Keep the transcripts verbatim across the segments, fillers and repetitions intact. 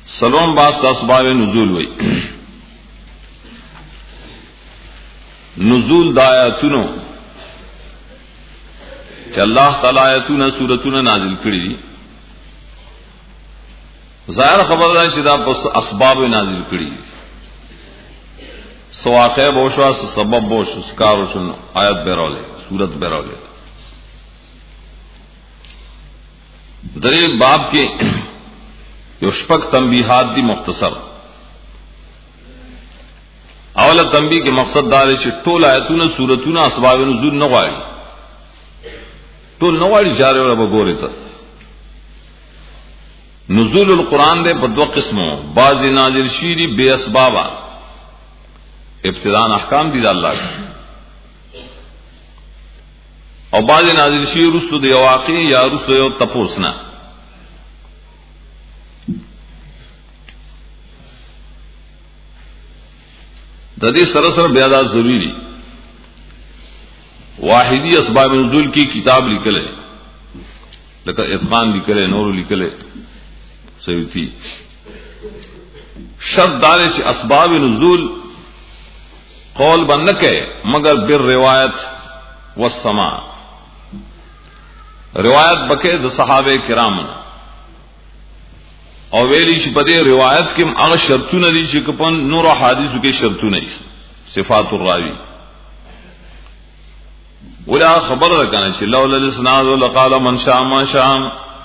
سلام باس اسباب نزول وی نزول د آیاتونو چې الله تعالی آیاتونه سورتونه نازل کړي دي ظاهر خبر ده چې دا په اسباب نازل کړي دي سواقع بوشوا سبب بوش سکار وشن آیت بیروله سورت بیروله درې باب کې یو شپږ تنبیحات دي مختصر. اوله تنبیه کې مقصد دا دی چې ټول آیتونه سورتونه اسباب نزول نه غواړي، ټول نه غواړي جاره ولا وګوري ته. نزول القرآن دے په دوه قسمو، بعض نازل شيری بے اسبابا ابتداء احکام دي د الله او بعض نازل شي رسو دی واقع یا رسو یو تپوسنا. د دې سره سره بیا دا ضروری دي واحدی اسباب نزول کی کتاب لیکل ہے، لکه اتقان لیکل ہے، نور لیکل ہے، سیوتی شرط دار چې اسباب نزول قول بند کے مگر بر روایت والسماع، روایت بکے د صحابه کرام او ویلی چې په دې روایت کې هغه شرطونه دي چې په نور حدیثو کې شرطونه دي، صفات الراوی ولا خبر ده کنه چې لولا الاسناد لقال من شاء ما شاء،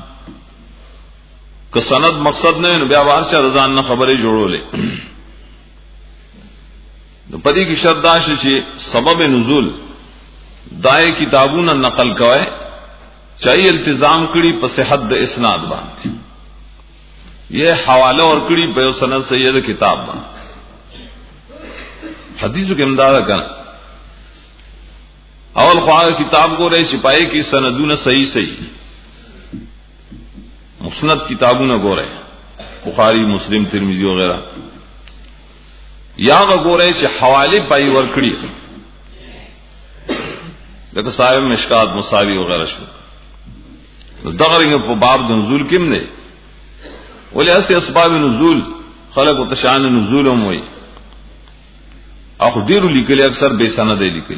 که سند مقصد نه نو بیا وارشه رضان نه خبره جوړولې. نو پدې کې شرط دا چې سبب نزول دای کتابونه نقل کوي چای التزام کړي په صحت د اسناد باندې، یہ حوالہ اور کڑی پہ سند سید کتاب با حدیثوں کے امداد کرنا اول خواہ کتاب کو رہے چھپائے کی سندون صحیح صحیح مسند کتابوں نہ گو رہے بخاری مسلم ترمذی وغیرہ یا گو رہے چھ حوالے پائی ورکڑی لیکن صاحب مشکات مساوی وغیرہ شو دغرنگ پہ باب نزول کم نے ولی اسی اسباب نزول خلق و تشان نزول هم وی اخو دیرو لیکلی اکثر بے سنده لیکلی.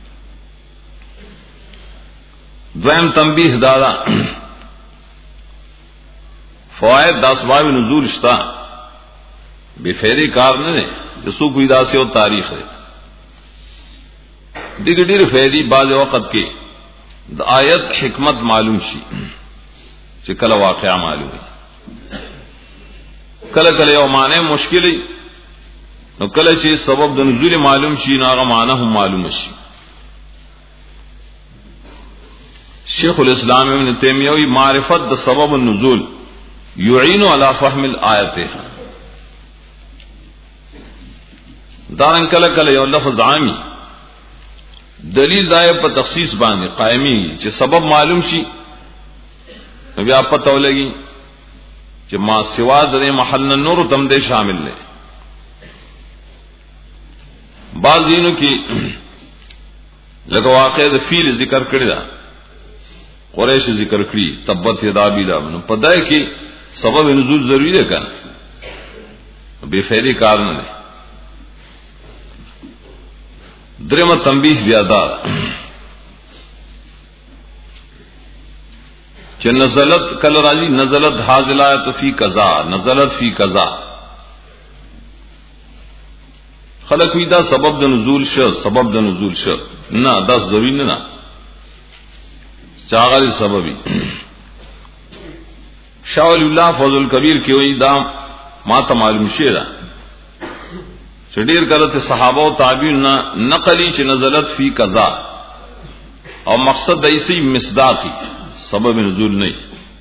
دویم تنبیح دادا فوائد دا اسباب نزول شتا بے فیدی کار نه جسو کوئی دا سے و تاریخ ہے دیگر دیر فیدی بعض وقت کے دا آیت حکمت معلوم شی چکل واقعہ معلوم ہے، کله کله یو معنی مشکلی نو کله چې سبب د نزول معلوم شي نو هغه معنی هم معلوم شي. شیخ الاسلام ابن تیمیہ وی معرفت د سبب النزول يعين على فهم الآیت، دارن کله کله یو لفظ عامی دلیل دای په تخصیص باندې قائمی چې سبب معلوم شي نو بیا پته ولګي کہ ما سوا در محل نور تم دے شامل لے. بعض دینوں کی لگا واقع فیل ذکر کړی دا قریش ذکر کړی تبت یدا بیلا نو پدای کی سبب نزول ضروری ہے کنه بے فیدی کار نه. دریم تنبیہ بیا دا کہ نزلت کل راضی نزلت حاضل آیت فی قضا، نزلت فی قضا خلق وی دا سبب د نزول شو، سبب د نزول شو نه دا ضروری نه نه چاغلی سببی. شاہ ولی اللہ فضل الکبیر کی وی دا ما ته معلوم شی دا چې ډیر کله ته صحابه او تابعین نقلی چې نزلت فی قضا او مقصد ایسی مصداقی سبب نزول نہیں.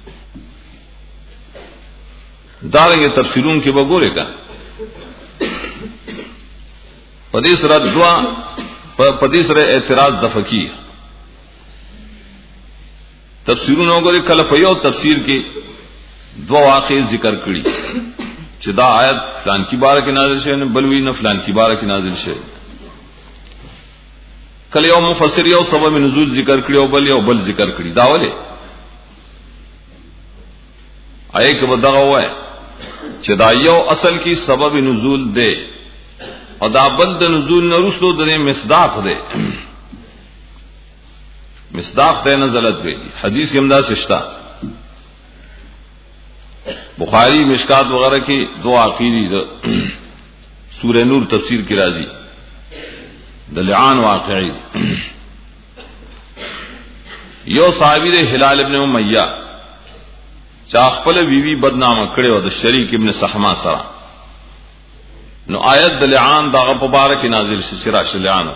دارنگے تفسیرون کے بگورے کا پدیس رد دعا پدیس رہ اعتراض دفقی تفسیرون ہو گئے کل پیو تفسیر کے دو واقع ذکر کری چدا آیت فلان کی بارہ کی نازل شے بلوی نہ فلان کی بارہ کی نازل شے. کل یو مفسر یو سبب نزول ذکر کری او بل یو بل ذکر کری داولے آئے کہ بدغه وای چې دا یو اصل کی سبب نزول دے او دا بل د نزول نرسو د مصداق دے مصداق ته نزلت وی حدیث کې امدا سشتا بخاری مشکات وغیرہ کی دو عقیدی د سورہ نور تفسیر کی راضی د لعان واقعی یو صحابی د ہلال ابن امیہ چا خپل بیوی بدنام کړي او د شریک ابن صحما سره نو آیت د لعان دغه مبارک نازل شي شراش لعان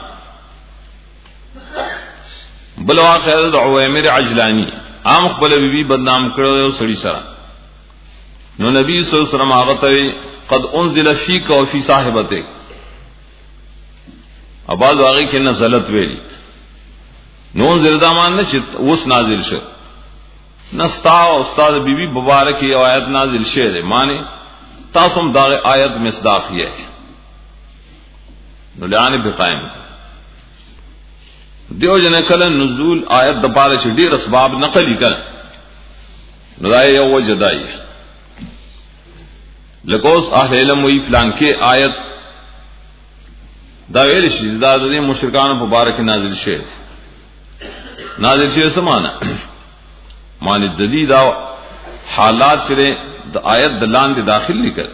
بل واقع د عویمر عجلانی عام خپل بیوی بدنام کړي او سړي سره نو نبی صلی الله علیه وسلم هغه ته قد انزل فیک و فی صاحبتک اباظ واقعی کې نزلت ویلی نو انزل دامان نه چې اوس نازل شو نستا استاد بی بی مبارک یہ آیت نازل شعر مانے تاسم داغ آیت مصداق یہ ہے نلعان بھی قائم دیو جن کل نزول آیت دپار سے ډیر اسباب نقلی کر نرائے یو وجہ دائی لکوس اہل علم وی فلان کے آیت دا ویل شي دا د مشرکان مبارک نازل شعر نازل شعر سمانا معنی ددی دا حالات چرے دا آیت دلان دے داخل نہیں کر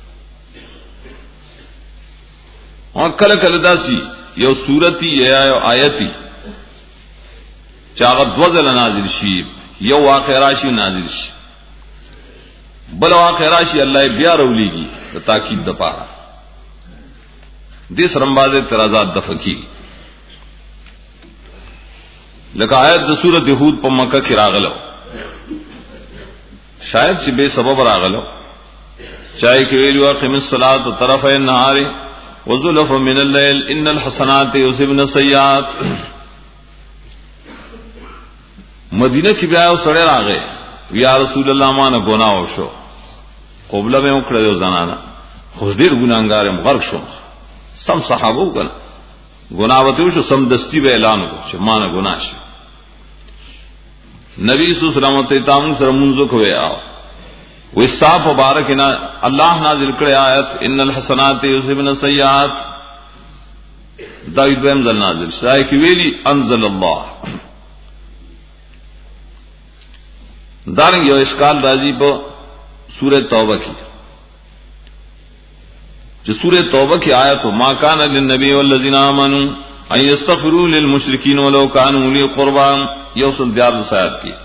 اور کل کل دا سی یو صورتی یا یو آیتی چاغت وزل نازل شی یو واقع راشی نازل شی بل واقع راشی اللہ بیا رولی گی تاکید دا پارا دیس رمباز اعتراضات دفقی لکہ آیت دا صورت یہود پا مکہ کی راغلو شاید چې بے سبب راغلو چاہے کہ ویلو اقم الصلاة طرفي النهار وزلف من الليل ان الحسنات يذهبن السيئات مدینہ کی بیا سڑے راغے یا رسول اللہ مانا گناہ شو قبلہ میں اکڑے دو زنانا خوش دیر گناہگار غرق شو سم صحابو کنا گناہ وتیو شو سم دستی بے اعلان کو چې مانا گناہ شو نبی صلی اللہ علیہ وسلم تامن سره منځو کوي او وستاف مبارکنا اللہ نازل کړی آیت ان الحسنات یذهبن السیئات دا دویم ځل نازل شای کی ویلی انزل الله دارنګ یو اشکال راځي په سورۃ توبہ کی چې سورۃ توبہ کی آیت ما کان للنبی والذین آمنوا ان یستغفروا للمشرکین ولو كانوا اولی قربا یوسل دیار سایت کی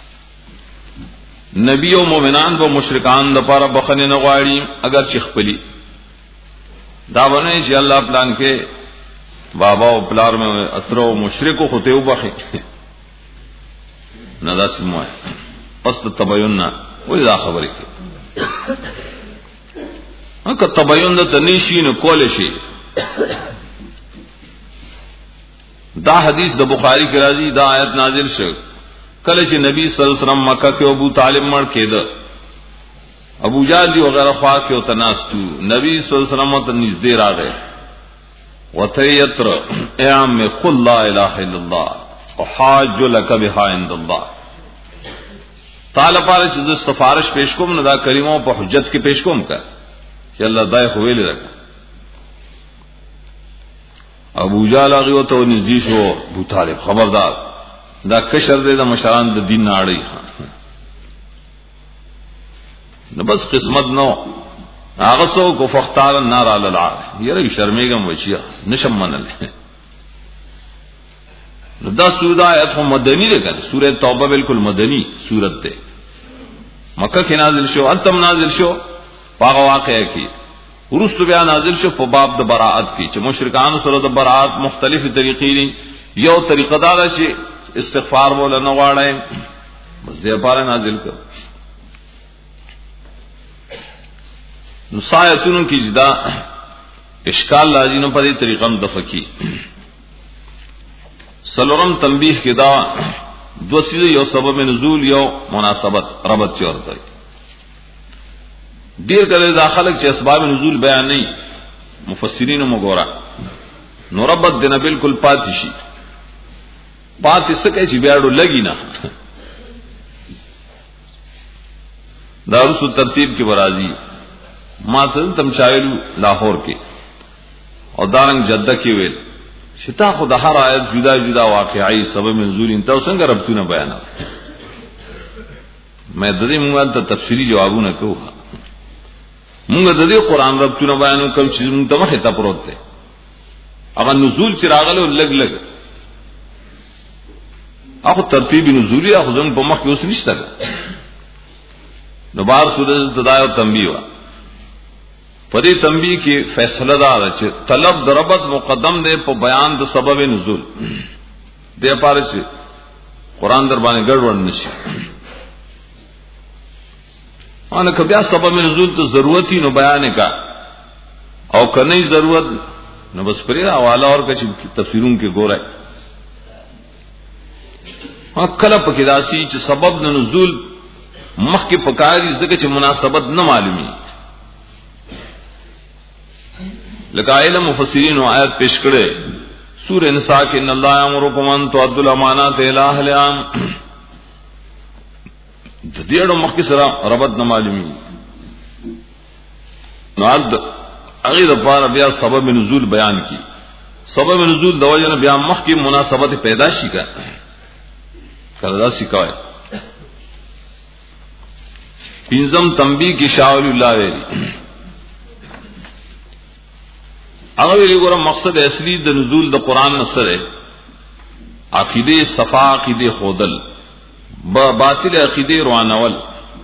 نبی و مومنان و مشرکان د پاره بخنه نه غواړي اگر چخ پلی دا ونه چې الله پلان کې بابا او پلار میں اترو مشرکو خو ته وبخي نه دا سموه پس ته تبین نه وې دا خبره کې هغه تبین د تنیشی نه کول شي دا حدیث د بخاری کی راضی دا آیت نازل شو کله چې نبی صلی الله علیه وسلم مکہ کې ابو طالب مړ کېده ابو جہل دی وغیرہ خوا کې او تناستو نبی صلی الله علیه وسلم ته نږدې راغی وتیتر اعم قل لا اله الا الله وحاج لك بها عند الله تعالی پاره چې سفارش پیش کوم نه دا کریمو په حجت کې پیش کوم کا چې الله دای خو ویل راک ابو جہل هغه ته نږدې شو ابو طالب خبردار دا کشر دے دا مشران دا دین ناڑی نو بس قسمت نو آغسو کو فختار النار علی العار یہ رہی شرمیگم وچیا نشم منل نو دا سورت آیت ہم مدنی دے کر سورت توبہ بالکل مدنی سورت دے مکہ کی نازل شو انتم نازل شو پاغ واقعہ کی ورست بیا نازل شو په باب د براءت کی چې مشرکان سره د براءت مختلف طریقې دي یو طریقه دا چې استغفار بولا نہ غواړي بس دې پاره نازل کړ نو سایتونو کی جدا اشکال لازم په دې طریقه هم دفقی سلورم تنبیہ کی دا دو سیدے یو سبب نزول یو مناسبت ربط چورتا دیر کرے دا خلق چے اسباب نزول بیان نہیں مفسرین مگورا نو ربط دینا بالکل پاتشی پاتی سکے چی بیاڑو لگی نا دا رسو ترتیب کی برازی ماته تم شایلو لاهور کې او دارنګ جده کې ویل شتا خو د هر آیت جدا جدا واقعي سبب نزول انت څنګه ربطونه بیان مې د دې موږ ته تفصیلی جوابونه کوو موږ د دې قران ربطونه بیان کوم چې موږ ته مخه ته پروت دی هغه نزول چې راغلو لګ لګ هغه ترتیب نزولی هغه زموږ په مخ کې اوس نشته نو بار سورۃ تدایو تنبیه وا پدې تنبیه کې فیصله دا چې طلب د ربط مقدم دی په بیان د سبب نزول دې لپاره چې قران در باندې ګډوډ نشي ان که بیا سبب نزول ته ضرورتي نو بیان کا او کني ضرورت نو بس پرې حواله اور کچ تفسیرون کې ګورای کله پکې داسي چې سبب د نزول مخ کې پکاري ځکه چې مناسبت نه معلومي لکه علم مفسرین او آیات پیش کړي سورہ نساء کې ان الله یامرکم ان تؤدوا الامانات الى اهلها د دې اړه مخ کې سره ربط نه معلومي نو عد هغه د پاره بیا سبب نزول بیان کی سبب نزول د وجه نه بیا مخ کې مناسبت پیدا شي کا کړه سکوای پنځم تنبیه کی شاول الله ویلی هغه ویلی ګوره مقصد اصلي د نزول د قران سره عقیده صفا عقیده خودل با باطل عقیده روانول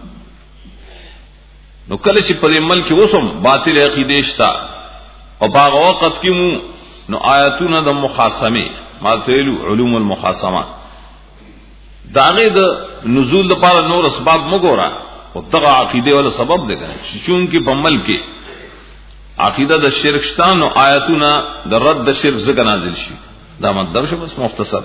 نو کله چې په دې ملک وسم باطل عقیده شتا او باغ وخت کې مو نو آیاتونه د مخاصمه ماتلو علوم المخاصمه داغه د نزول د پاره نور اسباب مګورا او دغه عقیده ول سبب دی چې چون کې په ملک عقیده د شرک شتان او آیاتونه د رد د شرک څخه نازل شي دا مطلب شو بس مختصر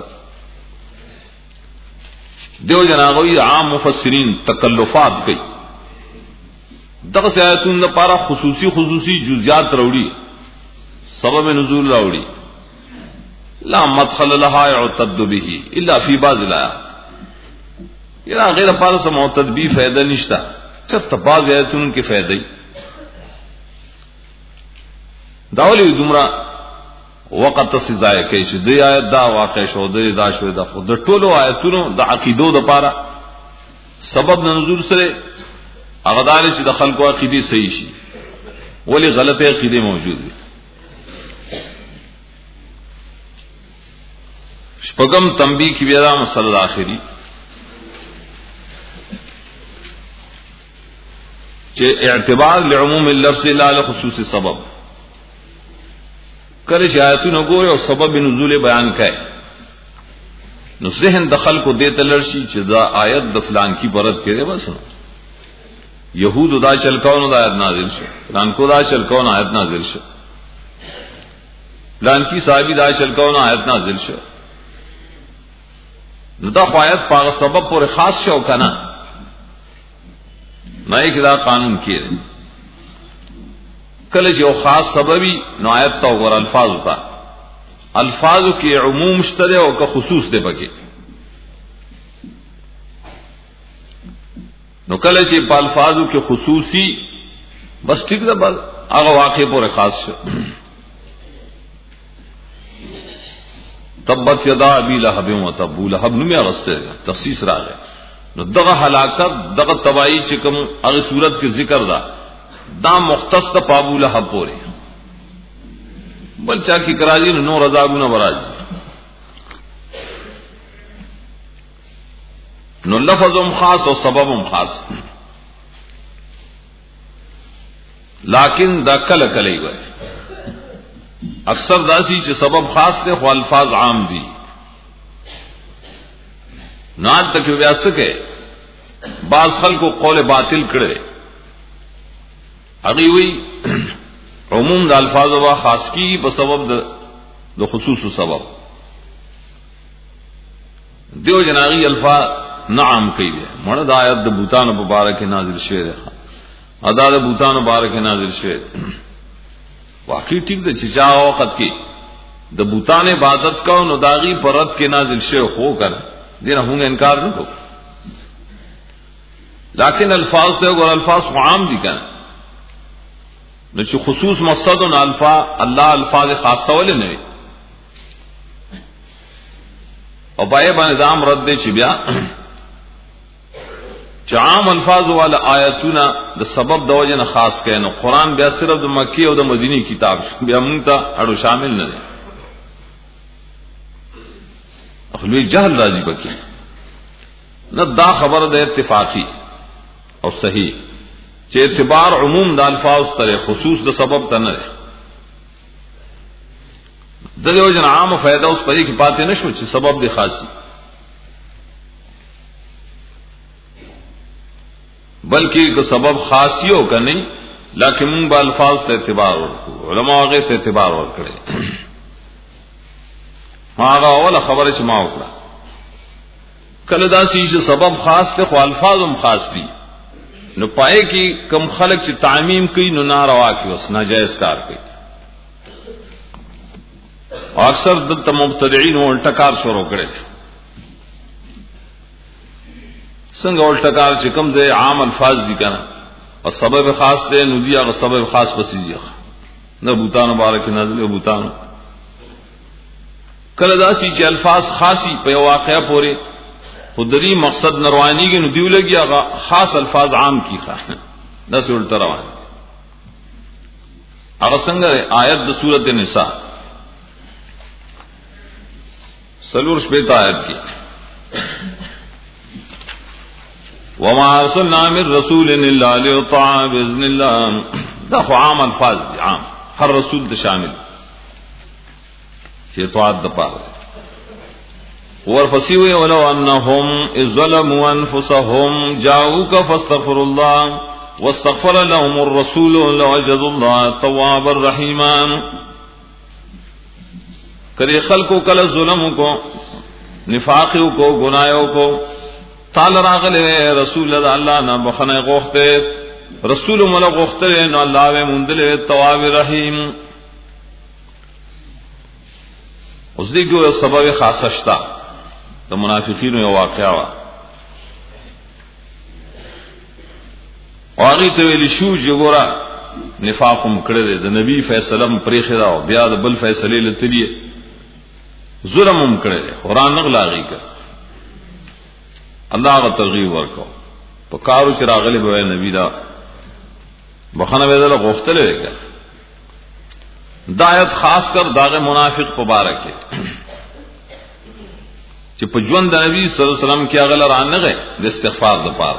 دیو جناغوی عام مفسرین تکلفات کوي دغه آیاتونه لپاره خصوصي خصوصي جزئیات راوړي سبب نزول راوړي لا مدخل لها يعتد به الا في بعض الايات یا غیر پاره سم معتد به فائدہ نشتا صرف بعض آیاتونو کې فائدہ داولی دومره وقت سزای کوي چې د آیت دا واقع شو د دا شو د خود ټولو آیتونو د عقیدو د پاره سبب نزول سره هغه دال چې د خلکو عقیده صحیح شي ولی غلطه عقیده موجود دي شپږم تنبیه کې بیا مسله اخري چې اعتبار لعموم اللفظ لا لخصوص سبب کله چې آیاتونه ګوري او سبب نزول بیان کړي نو ذهن دخل کو دې تلرشي چې دا آیت د فلان کی پرد کړي بس نو يهود دا چل کاونو دا آیت نازل شو فلان کو دا چل کاونو آیت نازل شو فلان کی صحابي دا چل کاونو آیت نازل شو نو دا آیت په سبب پر خاص شو کنه نه یک دا قانون کړي کله چې خاص سببي نو آیت تو ور الفاظ تا الفاظ کې عموم شته او که خصوص دی پکې نو کله چې په الفاظو کې خصوصي بس ټیک ده بس هغه واقع پر خاص شو تبت یدا ابي لهب وتب لهب نو مې غسته تخصیص راغی نو دغه هلاکت دغه تباہی چې کوم هغه صورت کې ذکر ده دا مختص ته پابو له پورې بل چا کی کراځي نو رضاګونه برازي نو لفظم خاص او سببم خاص لیکن دا کله کله وي اکثر داسي چې سبب خاص ته خو الفاظ عام دي نه تک بیا سکے بعض خلکو قول باطل کړي هغه وی عموم د الفاظ او خاص کی په سبب د خصوص سبب دیو جناغي الفاظ نعم کوي مړه د آیت د بوتان مبارک نازل شوه ده ادا د بوتان مبارک نازل شوه واقعي ټیک د چې چا وخت کې د بوتان عبادت کو نو داغي پرد کې نازل شوه خو کړه دغه هغه انکار نه کو لیکن الفاظ ته ګور الفاظ عام دي کنه نو چې خصوص مقصد او الفا الله الفاظ خاصه ول نه او پای باندې ځام رد دي چې بیا چې عام الفاظ والا آیاتونه د سبب د وجه نه خاص کړي نو قران بیا صرف د مکی او د مدینی کتاب بیا مونږ ته اړو شامل نه دي خپل جهل راځي پکې نه دا خبر د اتفاقی او صحیح چې اعتبار عموم د الفاظ تر خصوص د سبب ته نه د دې وجه عام فائدہ اوس پرې کې پاتې نشو چې سبب دی خاصي بلکې که سبب خاصیو کا نہیں لیکن من با الفاظ ته اعتبار ورکو علماء هغه ته اعتبار ورکړي هغه اول خبره چې ما وکړه کله دا چې سبب خاص ته خو الفاظ هم خاص دي نو پائے کی کم خلق چې تعمیم کوي نو ناروا کوي اوس ناجائز کار کوي او اکثر د مبتدعين الټا کار شروع کړي څنګه الټا کار چې کوم ځای عام الفاظ دي کنه او سبب خاص دی نو دی هغه سبب خاص پسې دی نه بوتانو مبارک نازل بوتانو کله دا چې الفاظ خاصي په واقعیا پورې خودري مقصد نروانی کې نو دیو لګي هغه خاص الفاظ عام کی ښه دا څه الټا روان هغه څنګه آیت د سورته نساء سلور شپږ آیت کې وما ارسلنا من رسول الا ليطاع باذن الله دا خو عام الفاظ دي عام هر رسول ته شامل چې طاعت د پاره ورپسې وی ولو انهم اذ ظلموا انفسهم جاءوك فاستغفروا الله واستغفر لهم الرسول لوجدوا الله توابا رحيما کدی خلقو کله ظلم کو نفاق کو گناہوں کو تعالی راغله رسول الله نه بخنه غوخته رسول مولا غوخته نو الله و مندله تواب رحیم اوس دې کو سبب خاصه شتا د منافقینو یو واقعا وا واغی ته ویل شو چې ګورا نفاقم کړل د نبی فیصله پرې خدا او بیا د بل فیصله لتلی ظلمم کړل قران نغلاغي کړ الله غ ترغیب ورکو په کارو چې راغلي به نبی دا بخنه بدل غوښتل وکړه دایت خاص کر داغه منافق مبارک چې په ژوند د نبی صلی الله علیه وسلم کې هغه لرانغه د استغفار لپاره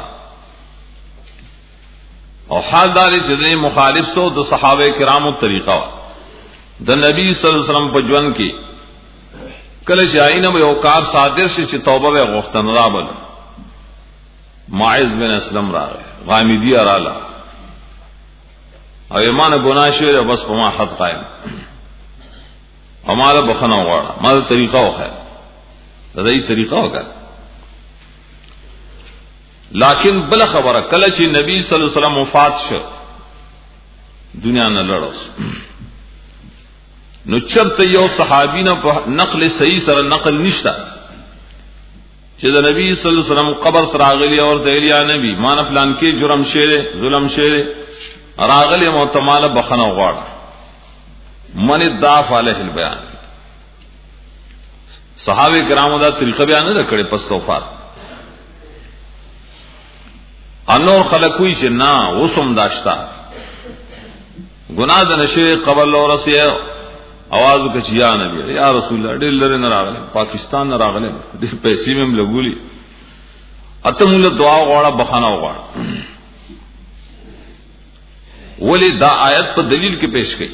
او حال داري چې مخالف سو د صحابه کرامو طریقه د نبی صلی الله علیه وسلم په ژوند کې کله چې آینه یو کار صادر شي چې توبه وغوښتنه راول ماعز بن اسلم راغی غامدی اراله او ایمان گناه شوی بس په ما حد قائم اماله بخنه وغواړه ماده طریقه وخه دای طریقه وکړه لیکن بل خبره کله چې نبی صلی الله علیه وسلم وفات شو دنیا نه لړوس نو چرته یو صحابی نه په نقل صحیح سره نقل نشته چې د نبی صلی الله علیه وسلم قبر تراغلی اور دیلیا نبی مان فلان کې جرم شیره ظلم شیره راغلی معتماله بخنه وغواړه من الضعف علیه البیان صحابه کرامو دا طریقه بیان نه کړي پس توفات انور خلقوی چې نا وسم داشتا گناہ د نشه قبل اورسه आवाज وکړي یا نبی یا رسول الله ډېر لري نه راغله پاکستان نه راغله ډېر پیسې مم لګولي اته موږ دعا غواړه بخانه غواړه ولی دا آیت په دلیل کې پیش کړي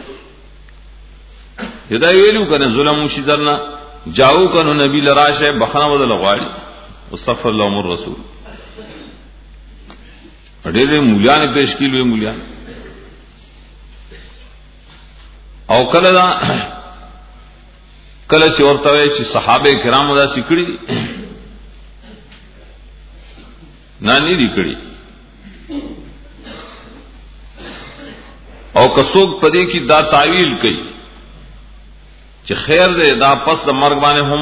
یدا ویلو کنه ظلم شي درنه جاو کنه نبی لراشه بخانه بدل غواړي استغفر الله الرسول ډېر مولیان پیش کړي مولیان او کله دا کله چې ورته وي چې صحابه کرامو دا سکړي نه نه دي کړي او کڅوګ پدې کې دا تعویل کوي چې خیر دې دا پس د مرګ باندې هم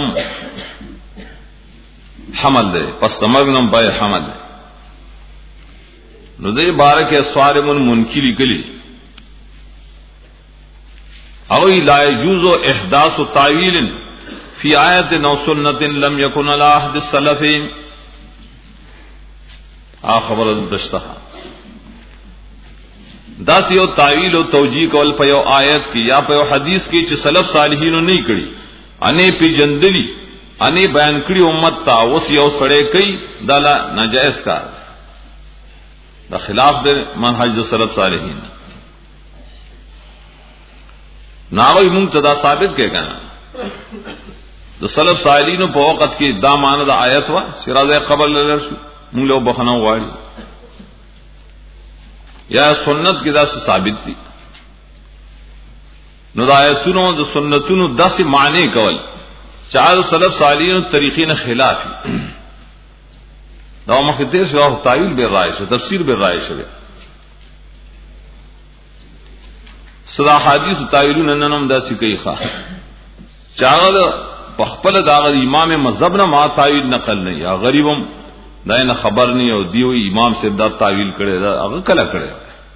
حمل دې پس د مرګ نوم پای حمل دې نو دې بارکه سوارم منکری کلی او لا يجوز احداث تعویل فی آیت او سنت لم یکن علی عهد السلف. آ خبر دشتہ دا سیو تعویل و توجیہ کول په یو آیت کی یا په یو حدیث کی چې سلف صالحینو نه کړي انې پی جندلی انې بیان کړي امت ته اوس یو سړی کوي دا ناجائز کار دا خلاف د منهج د سلف صالحین. ناوی مونږ ته دا ثابت کې کنه د سلف صالحینو په وخت کې دا معنی د آیت وا شرازه قبر لر شو مونږ له بخنه غواړي یا سنت کې دا ثابت دي. نو د آیتونو د سنتونو داسې معنی کول چا سلف صالحینو طریقې نه خلاف دا مخکې تیر شو تعویل به رائے شو تفسیر به رائے شو صدا حدیث تعویلون ننم داسې کوي ښا چا په خپل دا امام مذهب نه ما تعویل نقل نه یا غریبم دا نه خبر نه او دیو امام سے دا تعویل کړي دا هغه کله کړي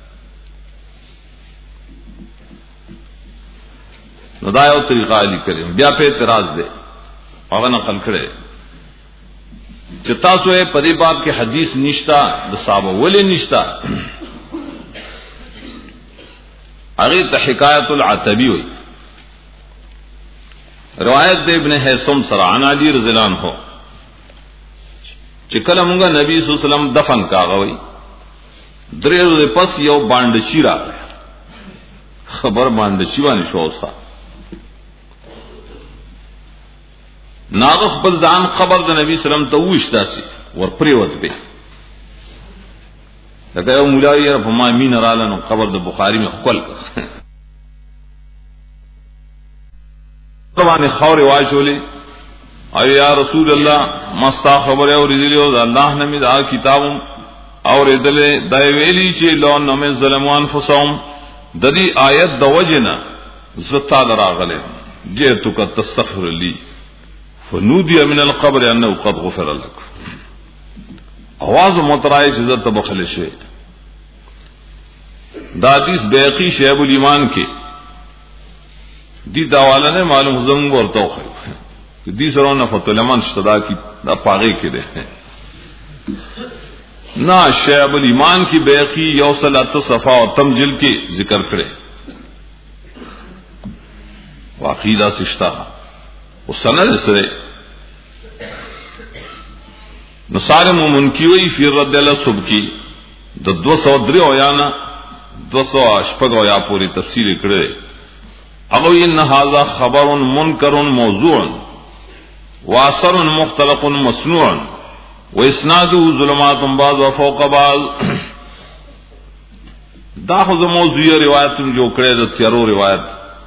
نو دا یو طریقه علی کریم بیا په اعتراض ده هغه نقل کړي چې تاسو یې په دې باب کې حدیث نشتا د صحابه ولې نشتا هغه ته حکایت العتبی وي روایت د ابن حیثم سره عن علی رضی الله عنه چې کله مونږه نبی صلی الله علیه وسلم دفن کاغوي درې ورځې پس یو باندې چی راغی خبر باندې چی باندې شو اوسه ناغه خپل ځان خبر د نبی صلی الله علیه وسلم ته وښتا سي ور پریوت به دا یو مولوی په ما مين رااله نو خبر د بخاری می خپل طبعا خور واجولې اي یا رسول الله مستا خبر او رضیلو الله نمی دا کتاب او ردل دای ویلی چې لو نو ظلموان فصوم د دې آیت د وجنه زتا دراغله جئتک تستغفر لي فنودي من القبر انه قد غفر لك اواز مترای چې زت بخل شي دا حدیث بیقی شعب الایمان کې دی داواله نه معلوم زنګ ورته خو دې سره نه فتلمن شتدا کی دا پاغه کې ده نا شعب الایمان کی بیقی یوصلات صفا او تمجل کې ذکر کړي واقعا سشتا او سند سره نصارم منکیوی فی رد السبکی د دو سو درې او یانا دو سو شپږ او یا پوری تفسیر کړي او ان هذا خبر منکر موضوع واثر مختلق مصنوع واسناده ظلمات بعض وفوق بعض دا خو موضوعی روایت جو کړي د تیرو روایت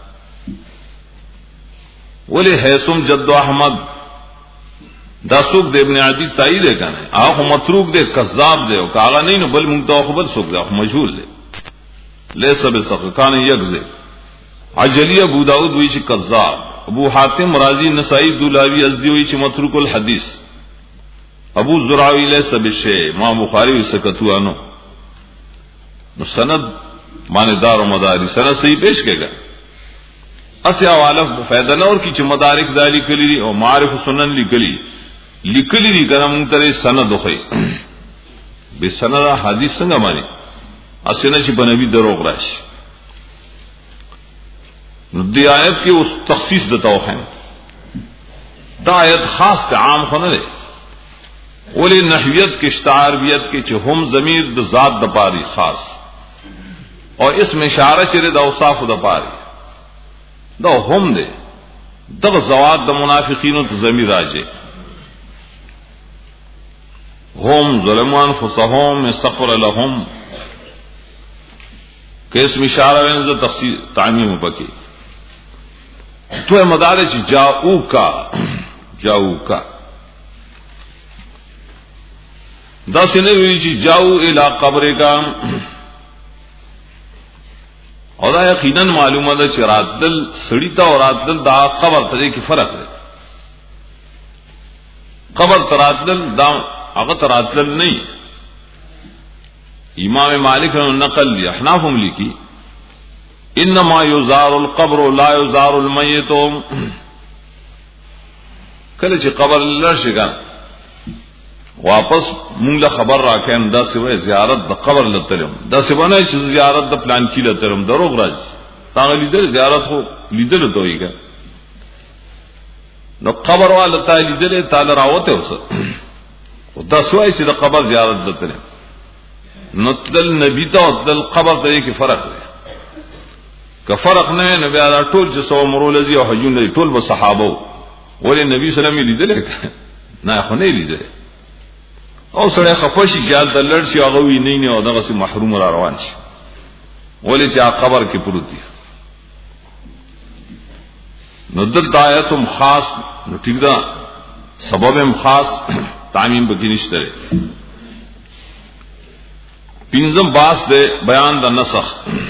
ولی حیثم جد احمد دا سوق د ابن عدی تایید کنه هغه متروک دی کذاب دی او کاغه نه نو بل مونږ خبر سوق دی مجهول دی لیس بسق کان یکذب عجلی ابو داود وی چې کذاب ابو حاتم رازی نسائی دولاوی ازدی وی چې متروک الحدیث ابو زرعی لیس بشی ما بخاری وی سکتو انو نو سند معنی دار و مداری سند صحیح پیش کېږي اسی حوالہ فائدہ نور کی چې مدارک دالی کلی او معارف سنن لیکلی لیکلی دي کنه مونږ ته سند خو به سند حدیث څنګه مانی اسنه چې بنوي دروغ راشي نو دی آیت کې اوس تخصیص د توخم دا آیت خاص ته عام خو نه دی ولی نحویت کې اشتعاربیت کې چې هم ضمیر د ذات د پاری خاص او اسم اشاره چې د اوصاف د پاری دا هم دے دغ زواد دا منافقین تو ضمیر راجے هم ظلموا انفسهم استغفر لهم کہ اسم اشارہ وین ذ تفسیر تعمیم پکی تو مدارج جاؤ کا جاؤ کا دا سنے وی چ جاؤ الی قبر کا او دا یقینا معلومه ده چې راتل سړی ته او راتل دا قبر ته کې فرق دی قبر تراتل دا هغه تراتل نه امام مالک نے نقل لی احناف هم لیکي انما یزار القبر لا یزار المیت. کله چې قبر لرشي واپس مونږ له خبر راکایم دا سوې زیارت د قبر لتلم دا سونه چې زیارت د پلان کې لتلم دروغ راځي. تا لیدل زیارت خو لیدل دویګه نو قبر والا تعالی لیدل تعالی راوته اوس او دا سوې چې د قبر زیارت لتلم نو تل نبی ته او تل قبر ته کې فرق دی. که فرق نه نه بیا ټول چې سو مرولزی او حجون ټول به صحابه ولې نبی صلی الله علیه وسلم لیدل نه خو نه لیدل او سره خپشي خیال د لړ شي هغه وی نه نه او دغه سي محروم را روان شي ولې چې قبر کې پروت دي. نو د آیاتم خاص نو ټیک دا سبب خاص تعمیم بکی نشته لري. پینځم باس د بیان د نسخ